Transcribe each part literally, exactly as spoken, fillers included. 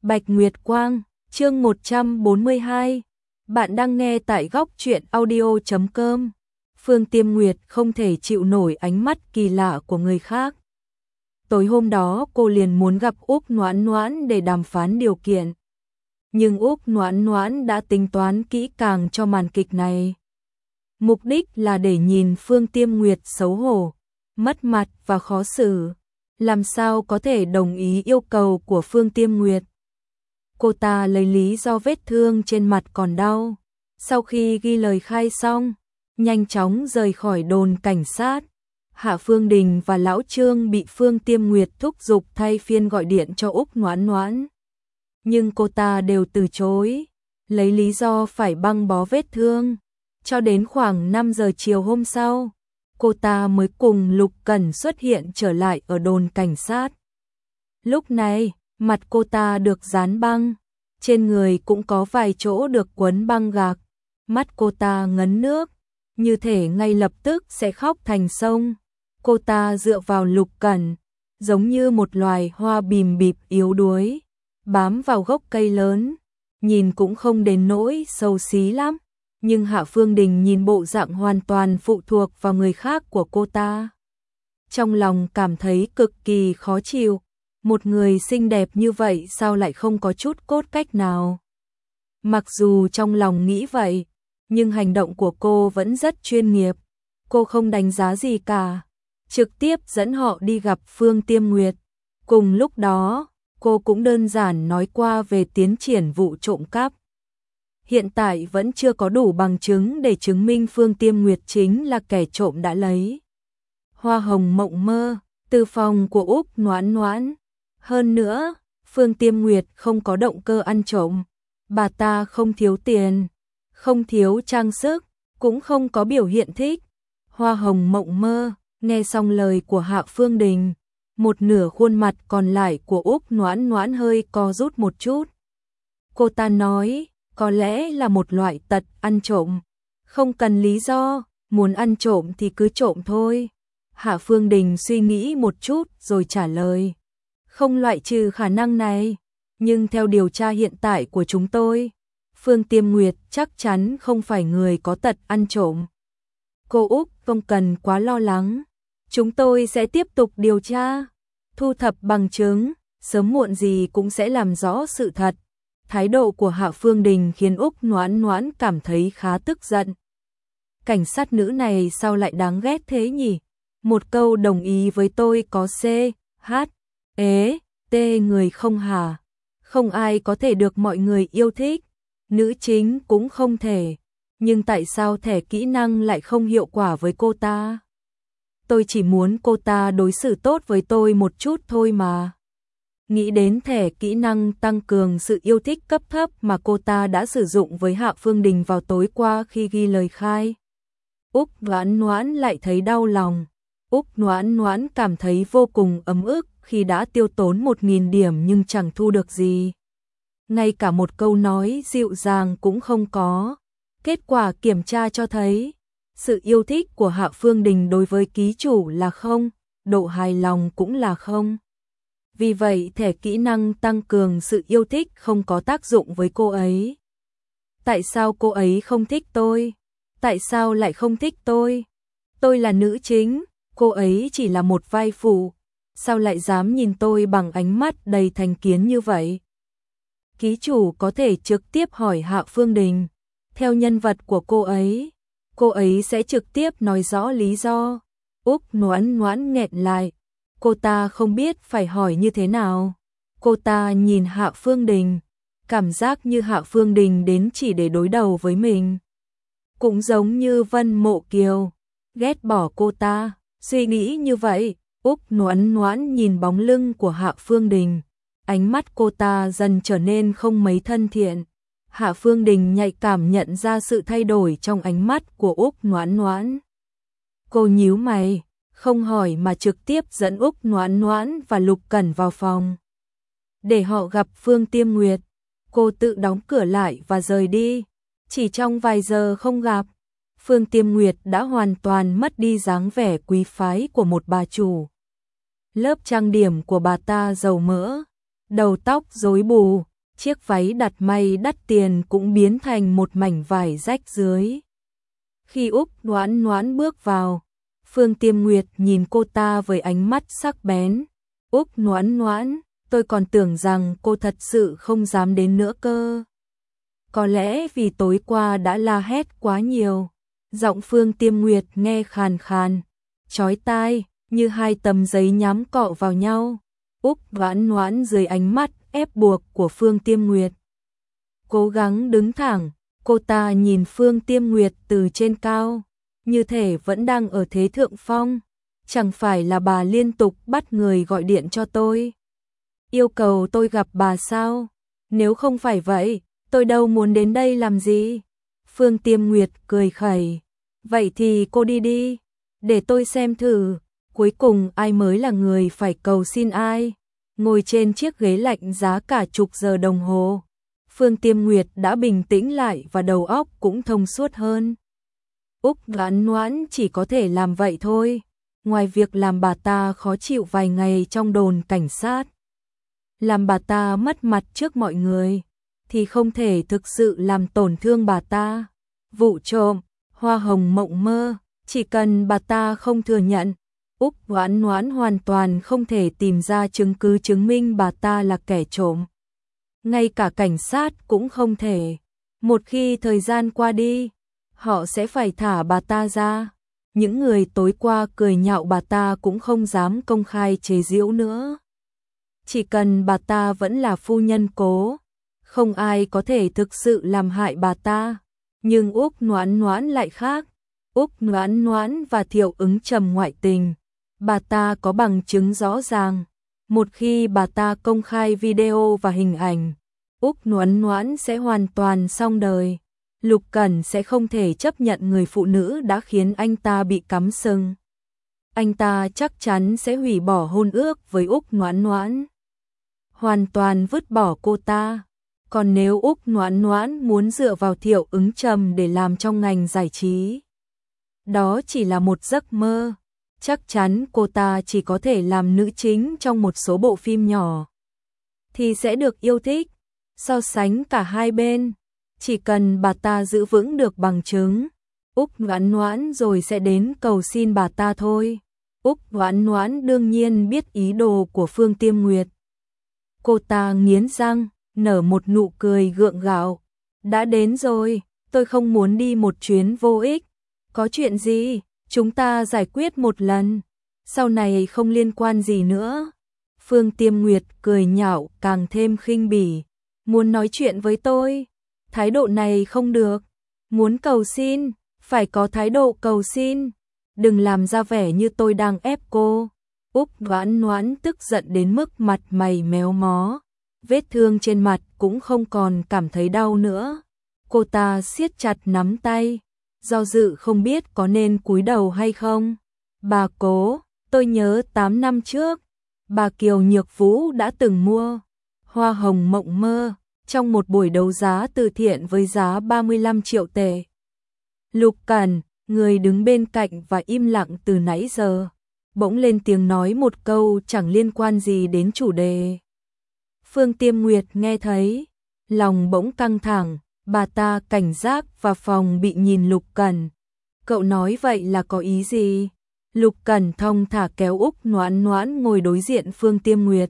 Bạch Nguyệt Quang, chương một trăm bốn mươi hai. Bạn đang nghe tại góc truyện audio chấm com. Phương Tiêm Nguyệt không thể chịu nổi ánh mắt kỳ lạ của người khác. Tối hôm đó cô liền muốn gặp Úc Noãn Noãn để đàm phán điều kiện. Nhưng Úc Noãn Noãn đã tính toán kỹ càng cho màn kịch này. Mục đích là để nhìn Phương Tiêm Nguyệt xấu hổ, mất mặt và khó xử. Làm sao có thể đồng ý yêu cầu của Phương Tiêm Nguyệt. Cô ta lấy lý do vết thương trên mặt còn đau. Sau khi ghi lời khai xong, nhanh chóng rời khỏi đồn cảnh sát. Hạ Phương Đình và Lão Trương bị Phương Tiêm Nguyệt thúc giục thay phiên gọi điện cho Úc Noãn Noãn. Nhưng cô ta đều từ chối, lấy lý do phải băng bó vết thương. Cho đến khoảng năm giờ chiều hôm sau, cô ta mới cùng Lục Cẩn xuất hiện trở lại ở đồn cảnh sát. Lúc này, mặt cô ta được dán băng, trên người cũng có vài chỗ được quấn băng gạc. Mắt cô ta ngấn nước, như thể ngay lập tức sẽ khóc thành sông. Cô ta dựa vào Lục Cẩn, giống như một loài hoa bìm bịp yếu đuối, bám vào gốc cây lớn, nhìn cũng không đến nỗi xấu xí lắm. Nhưng Hạ Phương Đình nhìn bộ dạng hoàn toàn phụ thuộc vào người khác của cô ta, trong lòng cảm thấy cực kỳ khó chịu. Một người xinh đẹp như vậy sao lại không có chút cốt cách nào? Mặc dù trong lòng nghĩ vậy, nhưng hành động của cô vẫn rất chuyên nghiệp. Cô không đánh giá gì cả, trực tiếp dẫn họ đi gặp Phương Tiêm Nguyệt. Cùng lúc đó, cô cũng đơn giản nói qua về tiến triển vụ trộm cắp. Hiện tại vẫn chưa có đủ bằng chứng để chứng minh Phương Tiêm Nguyệt chính là kẻ trộm đã lấy hoa hồng mộng mơ từ phòng của Úc Noãn Noãn. Hơn nữa, Phương Tiêm Nguyệt không có động cơ ăn trộm. Bà ta không thiếu tiền, không thiếu trang sức, cũng không có biểu hiện thích hoa hồng mộng mơ. Nghe xong lời của Hạ Phương Đình, một nửa khuôn mặt còn lại của Úc Noãn Noãn hơi co rút một chút. Cô ta nói, có lẽ là một loại tật ăn trộm, không cần lý do, muốn ăn trộm thì cứ trộm thôi. Hạ Phương Đình suy nghĩ một chút rồi trả lời, không loại trừ khả năng này, nhưng theo điều tra hiện tại của chúng tôi, Phương Tiêm Nguyệt chắc chắn không phải người có tật ăn trộm. Cô Úc không cần quá lo lắng, chúng tôi sẽ tiếp tục điều tra, thu thập bằng chứng, sớm muộn gì cũng sẽ làm rõ sự thật. Thái độ của Hạ Phương Đình khiến Úc Noãn Noãn cảm thấy khá tức giận. Cảnh sát nữ này sao lại đáng ghét thế nhỉ? Một câu đồng ý với tôi có C, H, E, T người không hả? Không ai có thể được mọi người yêu thích, nữ chính cũng không thể. Nhưng tại sao thẻ kỹ năng lại không hiệu quả với cô ta? Tôi chỉ muốn cô ta đối xử tốt với tôi một chút thôi mà. Nghĩ đến thẻ kỹ năng tăng cường sự yêu thích cấp thấp mà cô ta đã sử dụng với Hạ Phương Đình vào tối qua khi ghi lời khai, Úc Noãn Noãn lại thấy đau lòng. Úc Noãn Noãn cảm thấy vô cùng ấm ức khi đã tiêu tốn một nghìn điểm nhưng chẳng thu được gì. Ngay cả một câu nói dịu dàng cũng không có. Kết quả kiểm tra cho thấy, sự yêu thích của Hạ Phương Đình đối với ký chủ là không, độ hài lòng cũng là không. Vì vậy thẻ kỹ năng tăng cường sự yêu thích không có tác dụng với cô ấy. Tại sao cô ấy không thích tôi? Tại sao lại không thích tôi? Tôi là nữ chính, cô ấy chỉ là một vai phụ. Sao lại dám nhìn tôi bằng ánh mắt đầy thành kiến như vậy? Ký chủ có thể trực tiếp hỏi Hạ Phương Đình. Theo nhân vật của cô ấy, cô ấy sẽ trực tiếp nói rõ lý do. Úc Noãn Noãn nghẹn lại. Cô ta không biết phải hỏi như thế nào. Cô ta nhìn Hạ Phương Đình, cảm giác như Hạ Phương Đình đến chỉ để đối đầu với mình. Cũng giống như Vân Mộ Kiều, ghét bỏ cô ta, suy nghĩ như vậy. Úc Noãn Noãn nhìn bóng lưng của Hạ Phương Đình, ánh mắt cô ta dần trở nên không mấy thân thiện. Hạ Phương Đình nhạy cảm nhận ra sự thay đổi trong ánh mắt của Úc Noãn Noãn. Cô nhíu mày, không hỏi mà trực tiếp dẫn Úc Noãn Noãn và Lục Cẩn vào phòng để họ gặp Phương Tiêm Nguyệt. Cô tự đóng cửa lại và rời đi. Chỉ trong vài giờ không gặp, Phương Tiêm Nguyệt đã hoàn toàn mất đi dáng vẻ quý phái của một bà chủ. Lớp trang điểm của bà ta dầu mỡ, đầu tóc rối bù, chiếc váy đặt may đắt tiền cũng biến thành một mảnh vải rách rưới. Khi Úc Noãn Noãn bước vào, Phương Tiêm Nguyệt nhìn cô ta với ánh mắt sắc bén. Úc Noãn Noãn, tôi còn tưởng rằng cô thật sự không dám đến nữa cơ. Có lẽ vì tối qua đã la hét quá nhiều. Giọng Phương Tiêm Nguyệt nghe khàn khàn, chói tai, như hai tấm giấy nhám cọ vào nhau. Úc Noãn Noãn dưới ánh mắt ép buộc của Phương Tiêm Nguyệt cố gắng đứng thẳng, cô ta nhìn Phương Tiêm Nguyệt từ trên cao, như thể vẫn đang ở thế thượng phong. Chẳng phải là bà liên tục bắt người gọi điện cho tôi, yêu cầu tôi gặp bà sao? Nếu không phải vậy, tôi đâu muốn đến đây làm gì? Phương Tiêm Nguyệt cười khẩy, vậy thì cô đi đi, để tôi xem thử, cuối cùng ai mới là người phải cầu xin ai. Ngồi trên chiếc ghế lạnh giá cả chục giờ đồng hồ, Phương Tiêm Nguyệt đã bình tĩnh lại và đầu óc cũng thông suốt hơn. Úc Noãn Noãn chỉ có thể làm vậy thôi, ngoài việc làm bà ta khó chịu vài ngày trong đồn cảnh sát, làm bà ta mất mặt trước mọi người, thì không thể thực sự làm tổn thương bà ta. Vụ trộm, hoa hồng mộng mơ, chỉ cần bà ta không thừa nhận, Úc Noãn Noãn hoàn toàn không thể tìm ra chứng cứ chứng minh bà ta là kẻ trộm. Ngay cả cảnh sát cũng không thể. Một khi thời gian qua đi, họ sẽ phải thả bà ta ra. Những người tối qua cười nhạo bà ta cũng không dám công khai chế giễu nữa. Chỉ cần bà ta vẫn là phu nhân cố, không ai có thể thực sự làm hại bà ta. Nhưng Úc Noãn Noãn lại khác. Úc Noãn Noãn và Thiệu Ứng Trầm ngoại tình, bà ta có bằng chứng rõ ràng. Một khi bà ta công khai video và hình ảnh, Úc Noãn Noãn sẽ hoàn toàn xong đời. Lục Cẩn sẽ không thể chấp nhận người phụ nữ đã khiến anh ta bị cắm sừng. Anh ta chắc chắn sẽ hủy bỏ hôn ước với Úc Noãn Noãn, hoàn toàn vứt bỏ cô ta. Còn nếu Úc Noãn Noãn muốn dựa vào Thiệu Ứng Trầm để làm trong ngành giải trí, đó chỉ là một giấc mơ. Chắc chắn cô ta chỉ có thể làm nữ chính trong một số bộ phim nhỏ, thì sẽ được yêu thích. So sánh cả hai bên, chỉ cần bà ta giữ vững được bằng chứng, Úc Noãn Noãn rồi sẽ đến cầu xin bà ta thôi. Úc Noãn Noãn đương nhiên biết ý đồ của Phương Tiêm Nguyệt. Cô ta nghiến răng, nở một nụ cười gượng gạo. Đã đến rồi, tôi không muốn đi một chuyến vô ích. Có chuyện gì, chúng ta giải quyết một lần, sau này không liên quan gì nữa. Phương Tiêm Nguyệt cười nhạo càng thêm khinh bỉ. Muốn nói chuyện với tôi, thái độ này không được. Muốn cầu xin, phải có thái độ cầu xin. Đừng làm ra vẻ như tôi đang ép cô. Úc Noãn Noãn tức giận đến mức mặt mày méo mó, vết thương trên mặt cũng không còn cảm thấy đau nữa. Cô ta siết chặt nắm tay, do dự không biết có nên cúi đầu hay không. Bà Cố, tôi nhớ tám năm trước, bà Kiều Nhược Vũ đã từng mua hoa hồng mộng mơ trong một buổi đấu giá từ thiện với giá ba mươi lăm triệu tệ. Lục Cẩn, người đứng bên cạnh và im lặng từ nãy giờ, bỗng lên tiếng nói một câu chẳng liên quan gì đến chủ đề. Phương Tiêm Nguyệt nghe thấy, lòng bỗng căng thẳng, bà ta cảnh giác và phòng bị nhìn Lục Cẩn. Cậu nói vậy là có ý gì? Lục Cẩn thong thả kéo Úc Noãn Noãn ngồi đối diện Phương Tiêm Nguyệt.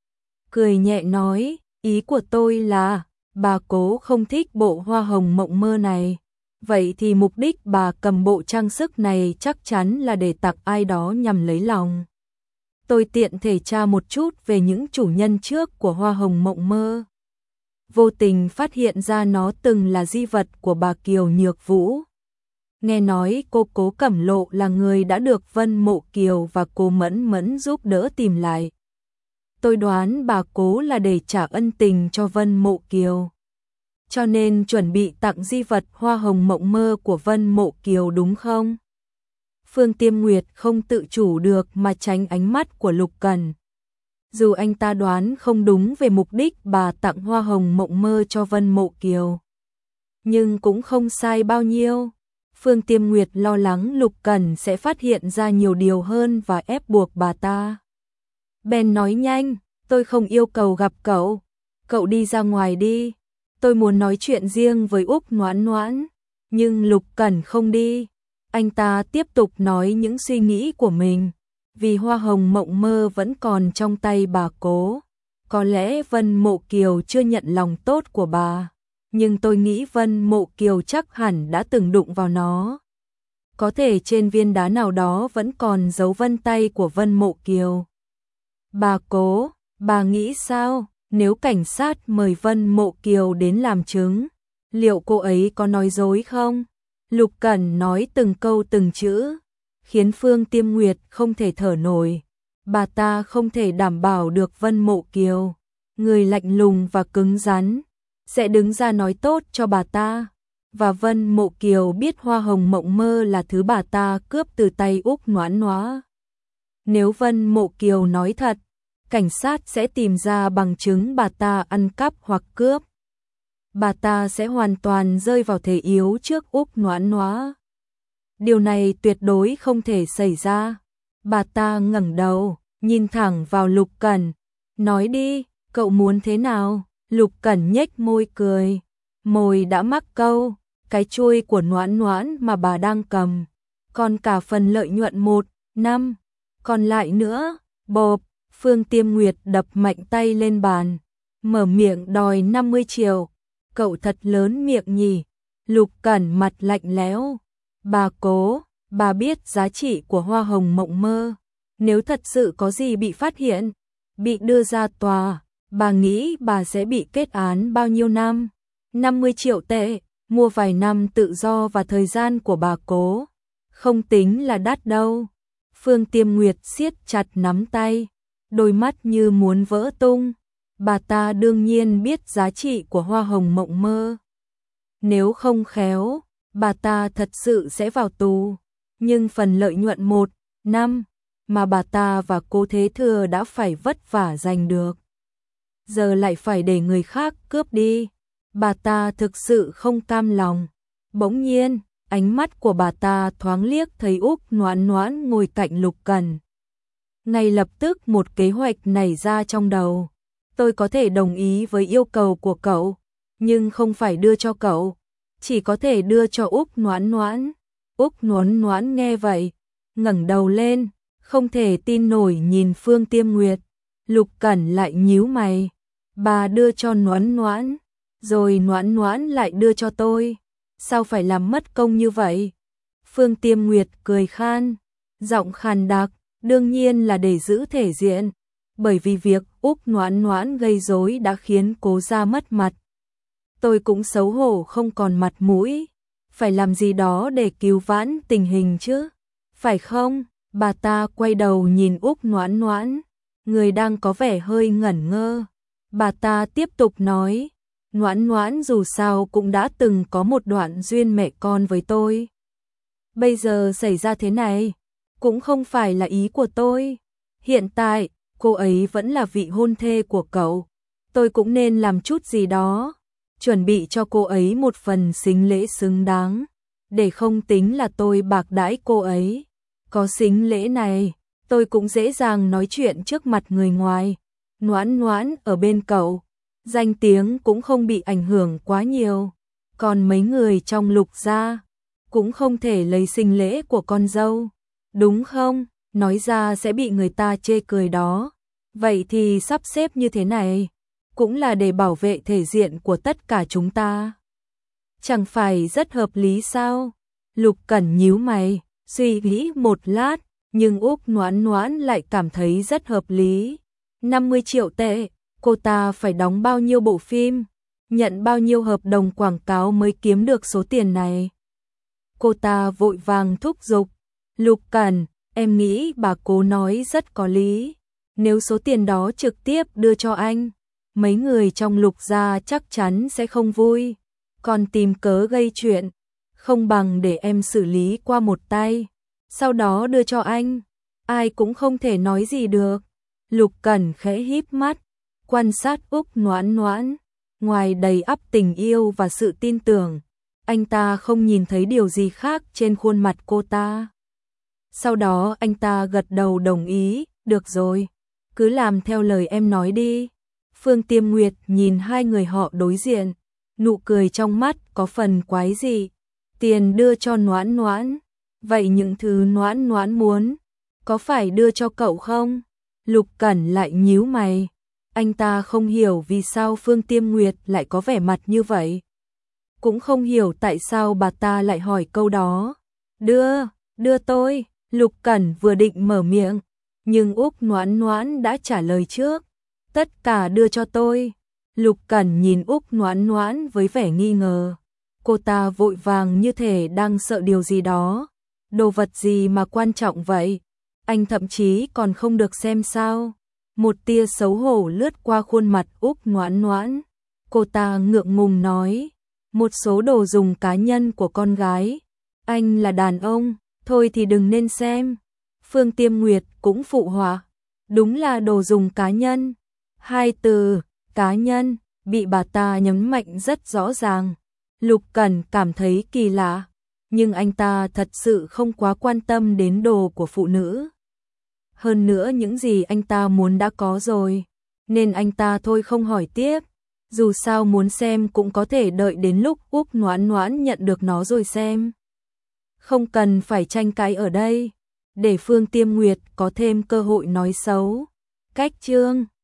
Cười nhẹ nói, ý của tôi là, bà Cố không thích bộ hoa hồng mộng mơ này. Vậy thì mục đích bà cầm bộ trang sức này chắc chắn là để tặng ai đó nhằm lấy lòng. Tôi tiện thể tra một chút về những chủ nhân trước của hoa hồng mộng mơ. Vô tình phát hiện ra nó từng là di vật của bà Kiều Nhược Vũ. Nghe nói cô Cố Cẩm Lộ là người đã được Vân Mộ Kiều và cô Mẫn Mẫn giúp đỡ tìm lại. Tôi đoán bà Cố là để trả ân tình cho Vân Mộ Kiều, cho nên chuẩn bị tặng di vật hoa hồng mộng mơ của Vân Mộ Kiều đúng không? Phương Tiêm Nguyệt không tự chủ được mà tránh ánh mắt của Lục Cẩn. Dù anh ta đoán không đúng về mục đích bà tặng hoa hồng mộng mơ cho Vân Mộ Kiều, nhưng cũng không sai bao nhiêu. Phương Tiêm Nguyệt lo lắng Lục Cẩn sẽ phát hiện ra nhiều điều hơn và ép buộc bà ta. Bèn nói nhanh, tôi không yêu cầu gặp cậu. cậu đi ra ngoài đi, tôi muốn nói chuyện riêng với Úc Noãn Noãn. Nhưng Lục Cẩn không đi, anh ta tiếp tục nói những suy nghĩ của mình, vì hoa hồng mộng mơ vẫn còn trong tay bà Cố. Có lẽ Vân Mộ Kiều chưa nhận lòng tốt của bà, nhưng tôi nghĩ Vân Mộ Kiều chắc hẳn đã từng đụng vào nó. Có thể trên viên đá nào đó vẫn còn dấu vân tay của Vân Mộ Kiều. Bà Cố, bà nghĩ sao, nếu cảnh sát mời Vân Mộ Kiều đến làm chứng, liệu cô ấy có nói dối không? Lục Cẩn nói từng câu từng chữ, khiến Phương Tiêm Nguyệt không thể thở nổi. Bà ta không thể đảm bảo được Vân Mộ Kiều, người lạnh lùng và cứng rắn, sẽ đứng ra nói tốt cho bà ta. Và Vân Mộ Kiều biết hoa hồng mộng mơ là thứ bà ta cướp từ tay Úc Noãn Noãn. Nếu Vân Mộ Kiều nói thật, cảnh sát sẽ tìm ra bằng chứng bà ta ăn cắp hoặc cướp. Bà ta sẽ hoàn toàn rơi vào thế yếu trước Úc Noãn Noãn. Điều này tuyệt đối không thể xảy ra. Bà ta ngẩng đầu, nhìn thẳng vào Lục Cẩn, nói đi, cậu muốn thế nào? Lục Cẩn nhếch môi cười, môi đã mắc câu, cái chuôi của Noãn Noãn mà bà đang cầm, còn cả phần lợi nhuận một, năm, còn lại nữa, bộp. Phương Tiêm Nguyệt đập mạnh tay lên bàn, mở miệng đòi năm mươi triệu. Cậu thật lớn miệng nhỉ? Lục Cẩn mặt lạnh lẽo. Bà Cố, bà biết giá trị của hoa hồng mộng mơ. Nếu thật sự có gì bị phát hiện, bị đưa ra tòa, bà nghĩ bà sẽ bị kết án bao nhiêu năm? năm mươi triệu tệ, mua vài năm tự do và thời gian của bà Cố. Không tính là đắt đâu. Phương Tiêm Nguyệt siết chặt nắm tay, đôi mắt như muốn vỡ tung. Bà ta đương nhiên biết giá trị của hoa hồng mộng mơ. Nếu không khéo, bà ta thật sự sẽ vào tù. Nhưng phần lợi nhuận một, năm mà bà ta và Cố Thế Thừa đã phải vất vả giành được, giờ lại phải để người khác cướp đi. Bà ta thực sự không cam lòng. Bỗng nhiên, ánh mắt của bà ta thoáng liếc thấy Úc Noãn Noãn ngồi cạnh Lục Cẩn. Ngay lập tức một kế hoạch nảy ra trong đầu. Tôi có thể đồng ý với yêu cầu của cậu, nhưng không phải đưa cho cậu, chỉ có thể đưa cho Úc Noãn Noãn. Úc Noãn Noãn nghe vậy, ngẩng đầu lên, không thể tin nổi nhìn Phương Tiêm Nguyệt. Lục Cẩn lại nhíu mày, bà đưa cho Noãn Noãn, rồi Noãn Noãn lại đưa cho tôi, sao phải làm mất công như vậy? Phương Tiêm Nguyệt cười khan, giọng khàn đặc, đương nhiên là để giữ thể diện, bởi vì việc Úc Noãn Noãn gây rối đã khiến Cố gia mất mặt. Tôi cũng xấu hổ không còn mặt mũi, phải làm gì đó để cứu vãn tình hình chứ, phải không? Bà ta quay đầu nhìn Úc Noãn Noãn, người đang có vẻ hơi ngẩn ngơ. Bà ta tiếp tục nói, Noãn Noãn dù sao cũng đã từng có một đoạn duyên mẹ con với tôi. Bây giờ xảy ra thế này, cũng không phải là ý của tôi. Hiện tại, cô ấy vẫn là vị hôn thê của cậu. Tôi cũng nên làm chút gì đó, chuẩn bị cho cô ấy một phần sính lễ xứng đáng, để không tính là tôi bạc đãi cô ấy. Có sính lễ này, tôi cũng dễ dàng nói chuyện trước mặt người ngoài. Noãn Noãn ở bên cậu, danh tiếng cũng không bị ảnh hưởng quá nhiều. Còn mấy người trong Lục gia cũng không thể lấy sính lễ của con dâu, đúng không? Nói ra sẽ bị người ta chê cười đó. Vậy thì sắp xếp như thế này, cũng là để bảo vệ thể diện của tất cả chúng ta. Chẳng phải rất hợp lý sao? Lục Cẩn nhíu mày, suy nghĩ một lát, nhưng Úc Noãn Noãn lại cảm thấy rất hợp lý. năm mươi triệu tệ, cô ta phải đóng bao nhiêu bộ phim, nhận bao nhiêu hợp đồng quảng cáo mới kiếm được số tiền này? Cô ta vội vàng thúc giục, Lục Cẩn, em nghĩ bà Cố nói rất có lý. Nếu số tiền đó trực tiếp đưa cho anh, mấy người trong Lục gia chắc chắn sẽ không vui, còn tìm cớ gây chuyện, không bằng để em xử lý qua một tay, sau đó đưa cho anh, ai cũng không thể nói gì được. Lục Cẩn khẽ híp mắt, quan sát Úc Noãn Noãn, ngoài đầy ắp tình yêu và sự tin tưởng, anh ta không nhìn thấy điều gì khác trên khuôn mặt cô ta. Sau đó anh ta gật đầu đồng ý, được rồi, cứ làm theo lời em nói đi. Phương Tiêm Nguyệt nhìn hai người họ đối diện, nụ cười trong mắt có phần quái dị. Tiền đưa cho Noãn Noãn, vậy những thứ Noãn Noãn muốn, có phải đưa cho cậu không? Lục Cẩn lại nhíu mày, anh ta không hiểu vì sao Phương Tiêm Nguyệt lại có vẻ mặt như vậy. Cũng không hiểu tại sao bà ta lại hỏi câu đó. Đưa, đưa tôi, Lục Cẩn vừa định mở miệng, nhưng Úc Noãn Noãn đã trả lời trước. Tất cả đưa cho tôi. Lục Cẩn nhìn Úc Noãn Noãn với vẻ nghi ngờ. Cô ta vội vàng như thể đang sợ điều gì đó. Đồ vật gì mà quan trọng vậy? Anh thậm chí còn không được xem sao? Một tia xấu hổ lướt qua khuôn mặt Úc Noãn Noãn. Cô ta ngượng ngùng nói, một số đồ dùng cá nhân của con gái. Anh là đàn ông, thôi thì đừng nên xem. Phương Tiêm Nguyệt cũng phụ họa, đúng là đồ dùng cá nhân. Hai từ, cá nhân, bị bà ta nhấn mạnh rất rõ ràng. Lục Cẩn cảm thấy kỳ lạ, nhưng anh ta thật sự không quá quan tâm đến đồ của phụ nữ. Hơn nữa những gì anh ta muốn đã có rồi, nên anh ta thôi không hỏi tiếp. Dù sao muốn xem cũng có thể đợi đến lúc Úc Noãn Noãn nhận được nó rồi xem. Không cần phải tranh cãi ở đây, để Phương Tiêm Nguyệt có thêm cơ hội nói xấu. Cách chương